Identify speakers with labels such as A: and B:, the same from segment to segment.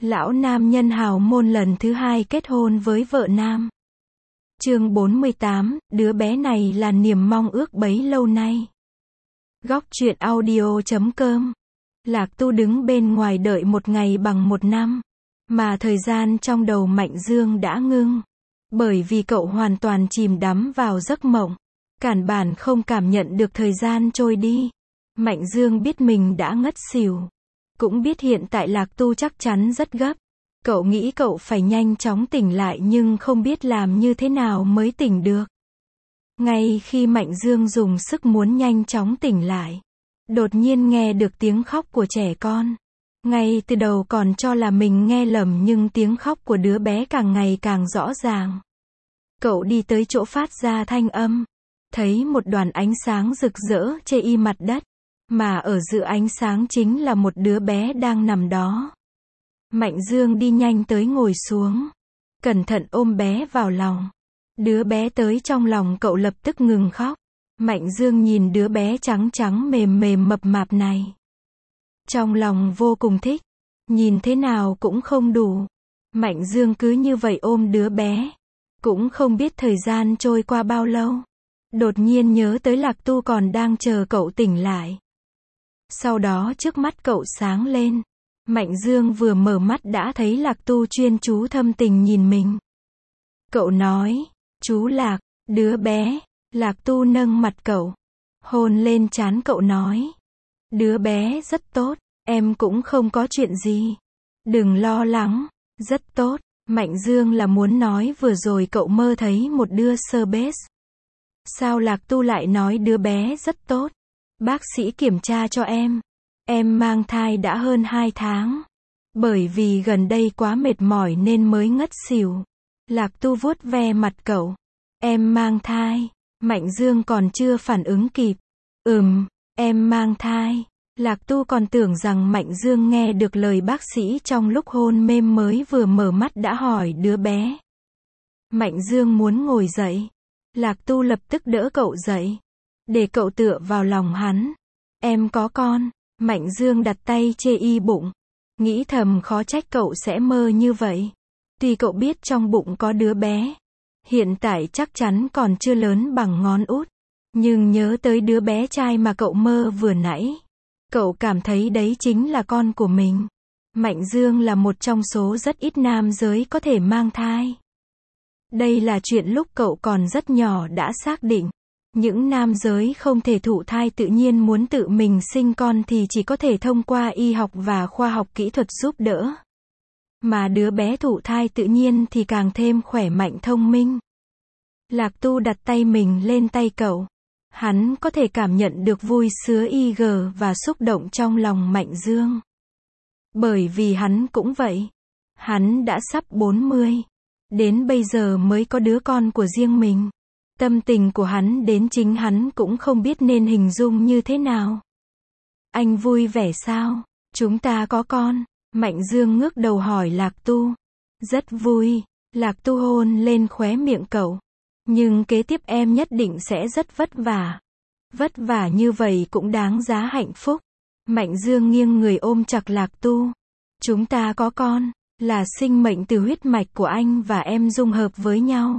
A: Lão nam nhân hào môn lần thứ hai kết hôn với vợ nam. Chương 48, đứa bé này là niềm mong ước bấy lâu nay. Góc truyện audio.com. Lạc Tu đứng bên ngoài đợi một ngày bằng một năm. Mà thời gian trong đầu Mạnh Dương đã ngưng. Bởi vì cậu hoàn toàn chìm đắm vào giấc mộng. Cản bản không cảm nhận được thời gian trôi đi. Mạnh Dương biết mình đã ngất xỉu. Cũng biết hiện tại Lạc Tu chắc chắn rất gấp. Cậu nghĩ cậu phải nhanh chóng tỉnh lại nhưng không biết làm như thế nào mới tỉnh được. Ngay khi Mạnh Dương dùng sức muốn nhanh chóng tỉnh lại, đột nhiên nghe được tiếng khóc của trẻ con. Ngay từ đầu còn cho là mình nghe lầm nhưng tiếng khóc của đứa bé càng ngày càng rõ ràng. Cậu đi tới chỗ phát ra thanh âm, thấy một đoàn ánh sáng rực rỡ che y mặt đất, mà ở giữa ánh sáng chính là một đứa bé đang nằm đó. Mạnh Dương đi nhanh tới ngồi xuống, cẩn thận ôm bé vào lòng. Đứa bé tới trong lòng cậu lập tức ngừng khóc. Mạnh Dương nhìn đứa bé trắng trắng mềm mềm mập mạp này. Trong lòng vô cùng thích, nhìn thế nào cũng không đủ. Mạnh Dương cứ như vậy ôm đứa bé. Cũng không biết thời gian trôi qua bao lâu. Đột nhiên nhớ tới Lạc Tu còn đang chờ cậu tỉnh lại. Sau đó trước mắt cậu sáng lên. Mạnh Dương vừa mở mắt đã thấy Lạc Tu chuyên chú thâm tình nhìn mình. Cậu nói, chú Lạc, đứa bé. Lạc Tu nâng mặt cậu, hôn lên trán cậu nói, đứa bé rất tốt, em cũng không có chuyện gì. Đừng lo lắng, rất tốt. Mạnh Dương là muốn nói vừa rồi cậu mơ thấy một đứa sơ bết. Sao Lạc Tu lại nói đứa bé rất tốt? Bác sĩ kiểm tra cho em mang thai đã hơn 2 tháng. Bởi vì gần đây quá mệt mỏi nên mới ngất xỉu. Lạc Tu vuốt ve mặt cậu. Em mang thai. Mạnh Dương còn chưa phản ứng kịp. Em mang thai. Lạc Tu còn tưởng rằng Mạnh Dương nghe được lời bác sĩ trong lúc hôn mê mới vừa mở mắt đã hỏi đứa bé. Mạnh Dương muốn ngồi dậy. Lạc Tu lập tức đỡ cậu dậy. Để cậu tựa vào lòng hắn. Em có con. Mạnh Dương đặt tay chê y bụng. Nghĩ thầm khó trách cậu sẽ mơ như vậy. Tuy cậu biết trong bụng có đứa bé. Hiện tại chắc chắn còn chưa lớn bằng ngón út. Nhưng nhớ tới đứa bé trai mà cậu mơ vừa nãy. Cậu cảm thấy đấy chính là con của mình. Mạnh Dương là một trong số rất ít nam giới có thể mang thai. Đây là chuyện lúc cậu còn rất nhỏ đã xác định. Những nam giới không thể thụ thai tự nhiên muốn tự mình sinh con thì chỉ có thể thông qua y học và khoa học kỹ thuật giúp đỡ. Mà đứa bé thụ thai tự nhiên thì càng thêm khỏe mạnh thông minh. Lạc Tu đặt tay mình lên tay cậu. Hắn có thể cảm nhận được vui sướng và xúc động trong lòng Mạnh Dương. Bởi vì hắn cũng vậy. Hắn đã sắp 40. Đến bây giờ mới có đứa con của riêng mình. Tâm tình của hắn đến chính hắn cũng không biết nên hình dung như thế nào. Anh vui vẻ sao? Chúng ta có con. Mạnh Dương ngước đầu hỏi Lạc Tu. Rất vui. Lạc Tu hôn lên khóe miệng cậu. Nhưng kế tiếp em nhất định sẽ rất vất vả. Vất vả như vậy cũng đáng giá hạnh phúc. Mạnh Dương nghiêng người ôm chặt Lạc Tu. Chúng ta có con, là sinh mệnh từ huyết mạch của anh và em dung hợp với nhau.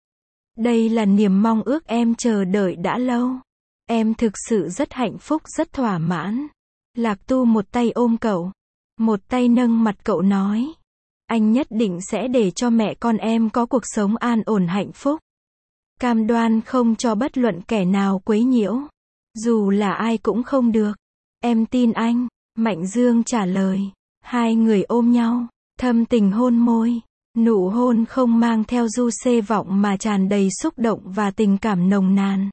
A: Đây là niềm mong ước em chờ đợi đã lâu. Em thực sự rất hạnh phúc, rất thỏa mãn. Lạc Tu một tay ôm cậu, một tay nâng mặt cậu nói. Anh nhất định sẽ để cho mẹ con em có cuộc sống an ổn hạnh phúc. Cam đoan không cho bất luận kẻ nào quấy nhiễu. Dù là ai cũng không được. Em tin anh. Mạnh Dương trả lời. Hai người ôm nhau, thâm tình hôn môi. Nụ hôn không mang theo du xê vọng mà tràn đầy xúc động và tình cảm nồng nàn.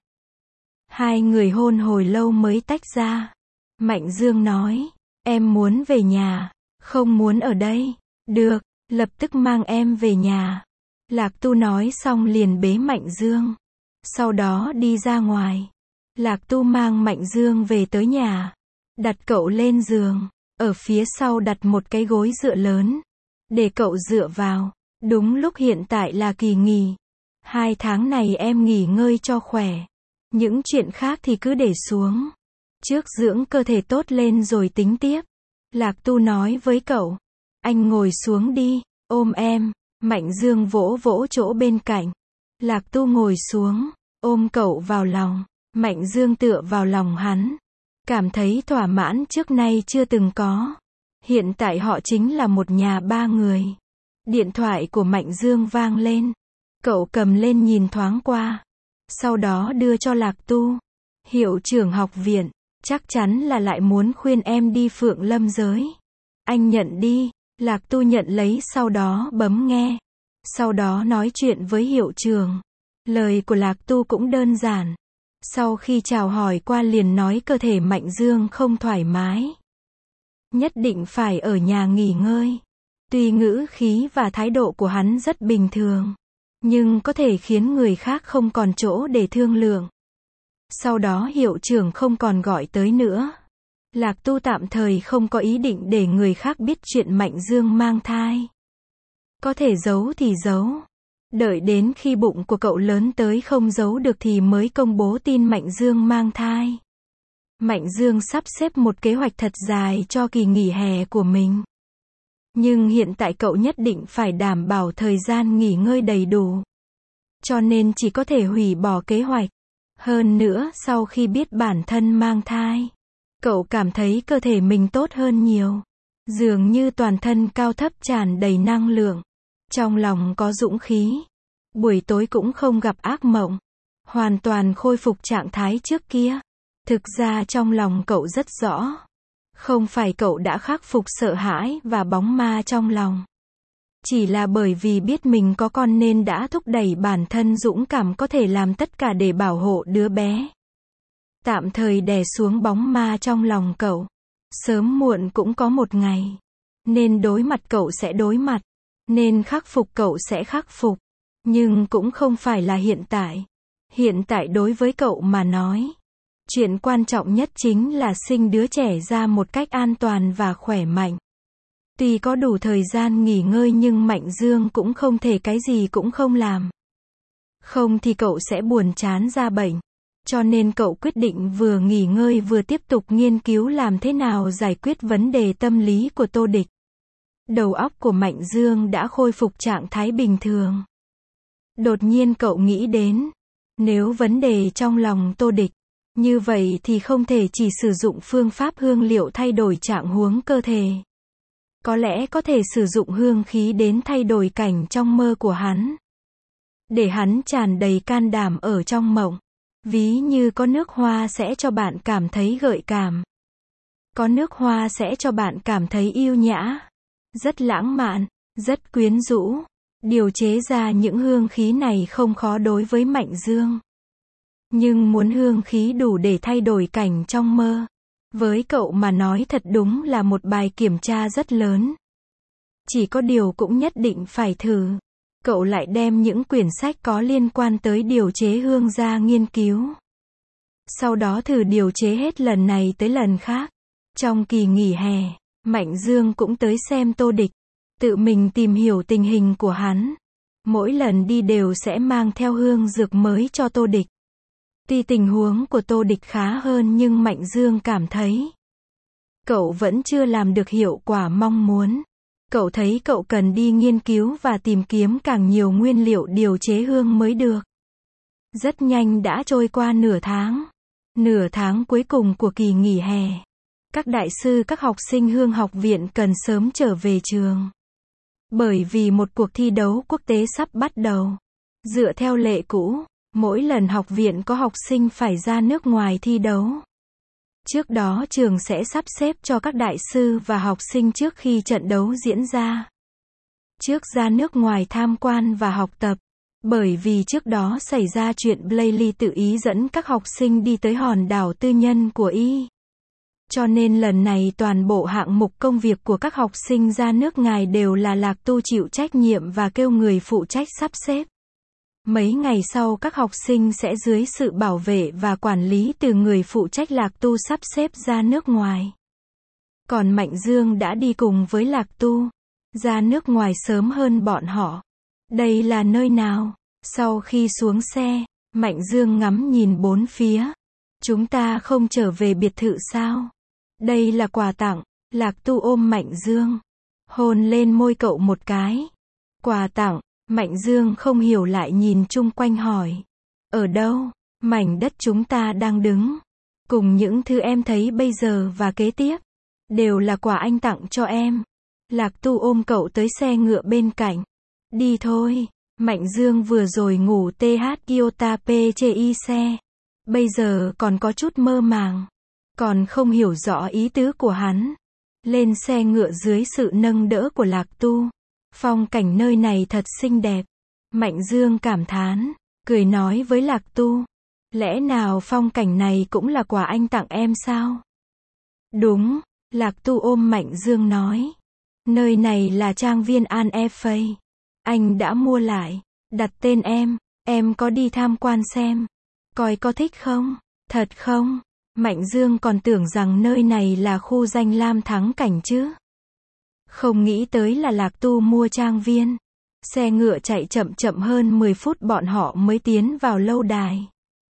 A: Hai người hôn hồi lâu mới tách ra. Mạnh Dương nói. Em muốn về nhà. Không muốn ở đây. Được, lập tức mang em về nhà. Lạc Tu nói xong liền bế Mạnh Dương. Sau đó đi ra ngoài. Lạc Tu mang Mạnh Dương về tới nhà. Đặt cậu lên giường. Ở phía sau đặt một cái gối dựa lớn. Để cậu dựa vào. Đúng lúc hiện tại là kỳ nghỉ. 2 tháng này em nghỉ ngơi cho khỏe. Những chuyện khác thì cứ để xuống. Trước dưỡng cơ thể tốt lên rồi tính tiếp. Lạc Tu nói với cậu. Anh ngồi xuống đi, ôm em. Mạnh Dương vỗ vỗ chỗ bên cạnh. Lạc Tu ngồi xuống, ôm cậu vào lòng. Mạnh Dương tựa vào lòng hắn. Cảm thấy thỏa mãn trước nay chưa từng có. Hiện tại họ chính là một nhà ba người. Điện thoại của Mạnh Dương vang lên. Cậu cầm lên nhìn thoáng qua. Sau đó đưa cho Lạc Tu. Hiệu trưởng học viện, chắc chắn là lại muốn khuyên em đi Phượng Lâm giới. Anh nhận đi. Lạc Tu nhận lấy sau đó bấm nghe. Sau đó nói chuyện với hiệu trưởng. Lời của Lạc Tu cũng đơn giản. Sau khi chào hỏi qua liền nói cơ thể Mạnh Dương không thoải mái. Nhất định phải ở nhà nghỉ ngơi. Tuy ngữ khí và thái độ của hắn rất bình thường, nhưng có thể khiến người khác không còn chỗ để thương lượng. Sau đó hiệu trưởng không còn gọi tới nữa. Lạc Tu tạm thời không có ý định để người khác biết chuyện Mạnh Dương mang thai. Có thể giấu thì giấu. Đợi đến khi bụng của cậu lớn tới không giấu được thì mới công bố tin Mạnh Dương mang thai. Mạnh Dương sắp xếp một kế hoạch thật dài cho kỳ nghỉ hè của mình. Nhưng hiện tại cậu nhất định phải đảm bảo thời gian nghỉ ngơi đầy đủ. Cho nên chỉ có thể hủy bỏ kế hoạch. Hơn nữa, sau khi biết bản thân mang thai, cậu cảm thấy cơ thể mình tốt hơn nhiều. Dường như toàn thân cao thấp tràn đầy năng lượng. Trong lòng có dũng khí. Buổi tối cũng không gặp ác mộng. Hoàn toàn khôi phục trạng thái trước kia. Thực ra trong lòng cậu rất rõ. Không phải cậu đã khắc phục sợ hãi và bóng ma trong lòng. Chỉ là bởi vì biết mình có con nên đã thúc đẩy bản thân dũng cảm có thể làm tất cả để bảo hộ đứa bé. Tạm thời đè xuống bóng ma trong lòng cậu. Sớm muộn cũng có một ngày. Nên đối mặt cậu sẽ đối mặt. Nên khắc phục cậu sẽ khắc phục. Nhưng cũng không phải là hiện tại. Hiện tại đối với cậu mà nói, chuyện quan trọng nhất chính là sinh đứa trẻ ra một cách an toàn và khỏe mạnh. Tuy có đủ thời gian nghỉ ngơi nhưng Mạnh Dương cũng không thể cái gì cũng không làm. Không thì cậu sẽ buồn chán ra bệnh. Cho nên cậu quyết định vừa nghỉ ngơi vừa tiếp tục nghiên cứu làm thế nào giải quyết vấn đề tâm lý của Tô Địch. Đầu óc của Mạnh Dương đã khôi phục trạng thái bình thường. Đột nhiên cậu nghĩ đến, nếu vấn đề trong lòng Tô Địch, như vậy thì không thể chỉ sử dụng phương pháp hương liệu thay đổi trạng huống cơ thể. Có lẽ có thể sử dụng hương khí đến thay đổi cảnh trong mơ của hắn. Để hắn tràn đầy can đảm ở trong mộng. Ví như có nước hoa sẽ cho bạn cảm thấy gợi cảm. Có nước hoa sẽ cho bạn cảm thấy yêu nhã. Rất lãng mạn, rất quyến rũ. Điều chế ra những hương khí này không khó đối với Mạnh Dương. Nhưng muốn hương khí đủ để thay đổi cảnh trong mơ, với cậu mà nói thật đúng là một bài kiểm tra rất lớn. Chỉ có điều cũng nhất định phải thử. Cậu lại đem những quyển sách có liên quan tới điều chế hương ra nghiên cứu. Sau đó thử điều chế hết lần này tới lần khác. Trong kỳ nghỉ hè, Mạnh Dương cũng tới xem Tô Địch. Tự mình tìm hiểu tình hình của hắn. Mỗi lần đi đều sẽ mang theo hương dược mới cho Tô Địch. Tuy tình huống của Tô Địch khá hơn nhưng Mạnh Dương cảm thấy cậu vẫn chưa làm được hiệu quả mong muốn. Cậu thấy cậu cần đi nghiên cứu và tìm kiếm càng nhiều nguyên liệu điều chế hương mới được. Rất nhanh đã trôi qua nửa tháng. Nửa tháng cuối cùng của kỳ nghỉ hè. Các đại sư các học sinh Hương học viện cần sớm trở về trường. Bởi vì một cuộc thi đấu quốc tế sắp bắt đầu. Dựa theo lệ cũ, mỗi lần học viện có học sinh phải ra nước ngoài thi đấu. Trước đó trường sẽ sắp xếp cho các đại sư và học sinh trước khi trận đấu diễn ra. Trước ra nước ngoài tham quan và học tập. Bởi vì trước đó xảy ra chuyện Blayley tự ý dẫn các học sinh đi tới hòn đảo tư nhân của Y. Cho nên lần này toàn bộ hạng mục công việc của các học sinh ra nước ngoài đều là Lạc Tu chịu trách nhiệm và kêu người phụ trách sắp xếp. Mấy ngày sau các học sinh sẽ dưới sự bảo vệ và quản lý từ người phụ trách Lạc Tu sắp xếp ra nước ngoài. Còn Mạnh Dương đã đi cùng với Lạc Tu, ra nước ngoài sớm hơn bọn họ. Đây là nơi nào? Sau khi xuống xe, Mạnh Dương ngắm nhìn bốn phía. Chúng ta không trở về biệt thự sao? Đây là quà tặng. Lạc Tu ôm Mạnh Dương. hôn lên môi cậu một cái. Quà tặng, Mạnh Dương không hiểu lại nhìn chung quanh hỏi. Ở đâu? Mảnh đất chúng ta đang đứng. Cùng những thứ em thấy bây giờ và kế tiếp. Đều là quà anh tặng cho em. Lạc Tu ôm cậu tới xe ngựa bên cạnh. Đi thôi. Mạnh Dương vừa rồi ngủ TH Iota PCI xe. Bây giờ còn có chút mơ màng. Còn không hiểu rõ ý tứ của hắn. Lên xe ngựa dưới sự nâng đỡ của Lạc Tu. Phong cảnh nơi này thật xinh đẹp. Mạnh Dương cảm thán. Cười nói với Lạc Tu. Lẽ nào phong cảnh này cũng là quà anh tặng em sao? Đúng. Lạc Tu ôm Mạnh Dương nói. Nơi này là trang viên An Efei. Anh đã mua lại. Đặt tên em có đi tham quan xem. Coi có thích không? Thật không? Mạnh Dương còn tưởng rằng nơi này là khu danh lam thắng cảnh chứ. Không nghĩ tới là Lạc Tu mua trang viên. Xe ngựa chạy chậm chậm hơn 10 phút bọn họ mới tiến vào lâu đài.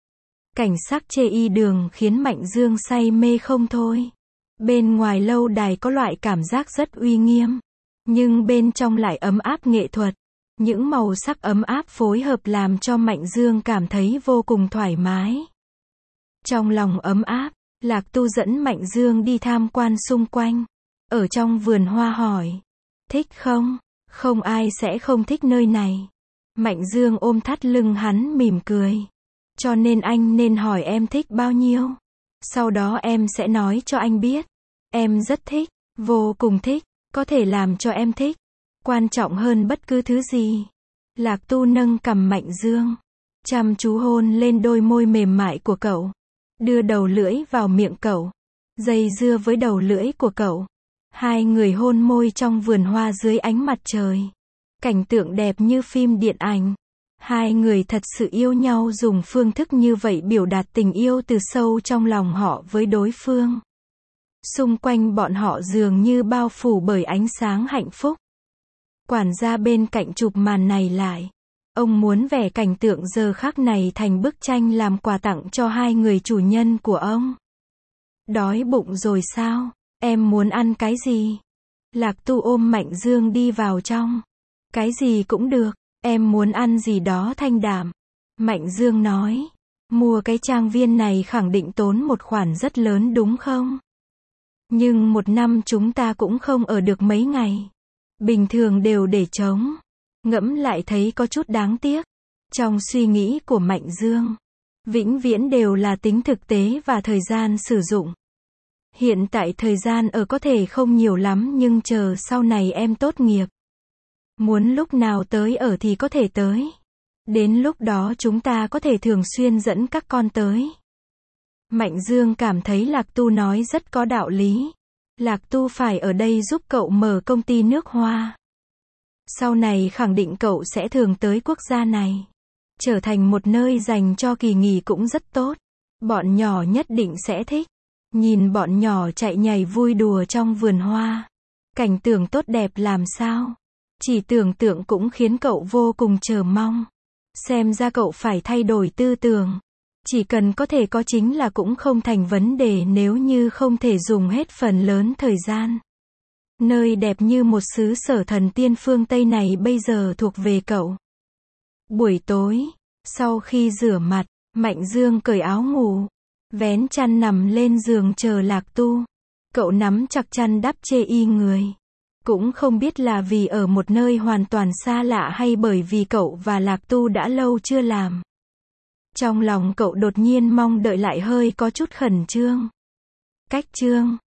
A: Cảnh sắc chê y đường khiến Mạnh Dương say mê không thôi. Bên ngoài lâu đài có loại cảm giác rất uy nghiêm. Nhưng bên trong lại ấm áp nghệ thuật. Những màu sắc ấm áp phối hợp làm cho Mạnh Dương cảm thấy vô cùng thoải mái. Trong lòng ấm áp, Lạc Tu dẫn Mạnh Dương đi tham quan xung quanh. Ở trong vườn hoa hỏi. Thích không? Không ai sẽ không thích nơi này. Mạnh Dương ôm thắt lưng hắn mỉm cười. Cho nên anh nên hỏi em thích bao nhiêu. Sau đó em sẽ nói cho anh biết. Em rất thích, vô cùng thích, có thể làm cho em thích. Quan trọng hơn bất cứ thứ gì. Lạc Tu nâng cằm Mạnh Dương. Chăm chú hôn lên đôi môi mềm mại của cậu. Đưa đầu lưỡi vào miệng cậu. Dây dưa với đầu lưỡi của cậu. Hai người hôn môi trong vườn hoa dưới ánh mặt trời. Cảnh tượng đẹp như phim điện ảnh. Hai người thật sự yêu nhau dùng phương thức như vậy biểu đạt tình yêu từ sâu trong lòng họ với đối phương. Xung quanh bọn họ dường như bao phủ bởi ánh sáng hạnh phúc. Quản gia bên cạnh chụp màn này lại. Ông muốn vẽ cảnh tượng giờ khắc này thành bức tranh làm quà tặng cho hai người chủ nhân của ông. Đói bụng rồi sao? Em muốn ăn cái gì? Lạc Tu ôm Mạnh Dương đi vào trong. Cái gì cũng được, em muốn ăn gì đó thanh đạm. Mạnh Dương nói. Mua cái trang viên này khẳng định tốn một khoản rất lớn đúng không? Nhưng một năm chúng ta cũng không ở được mấy ngày. Bình thường đều để trống. Ngẫm lại thấy có chút đáng tiếc. Trong suy nghĩ của Mạnh Dương, vĩnh viễn đều là tính thực tế và thời gian sử dụng. Hiện tại thời gian ở có thể không nhiều lắm nhưng chờ sau này em tốt nghiệp. Muốn lúc nào tới ở thì có thể tới. Đến lúc đó chúng ta có thể thường xuyên dẫn các con tới. Mạnh Dương cảm thấy Lạc Tu nói rất có đạo lý. Lạc Tu phải ở đây giúp cậu mở công ty nước hoa. Sau này khẳng định cậu sẽ thường tới quốc gia này. Trở thành một nơi dành cho kỳ nghỉ cũng rất tốt. Bọn nhỏ nhất định sẽ thích. Nhìn bọn nhỏ chạy nhảy vui đùa trong vườn hoa. Cảnh tượng tốt đẹp làm sao. Chỉ tưởng tượng cũng khiến cậu vô cùng chờ mong. Xem ra cậu phải thay đổi tư tưởng. Chỉ cần có thể có chính là cũng không thành vấn đề nếu như không thể dùng hết phần lớn thời gian. Nơi đẹp như một xứ sở thần tiên phương Tây này bây giờ thuộc về cậu. Buổi tối, sau khi rửa mặt, Mạnh Dương cởi áo ngủ. Vén chăn nằm lên giường chờ Lạc Tu. Cậu nắm chặt chăn đắp chê y người. Cũng không biết là vì ở một nơi hoàn toàn xa lạ hay bởi vì cậu và Lạc Tu đã lâu chưa làm. Trong lòng cậu đột nhiên mong đợi lại hơi có chút khẩn trương. Cách trương.